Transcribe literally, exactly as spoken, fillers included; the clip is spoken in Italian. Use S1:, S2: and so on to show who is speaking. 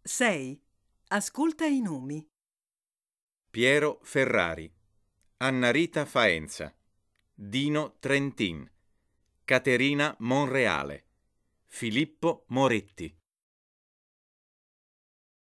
S1: sei. Ascolta i nomi.
S2: Piero Ferrari, Annarita Faenza, Dino Trentin, Caterina Monreale, Filippo Moretti,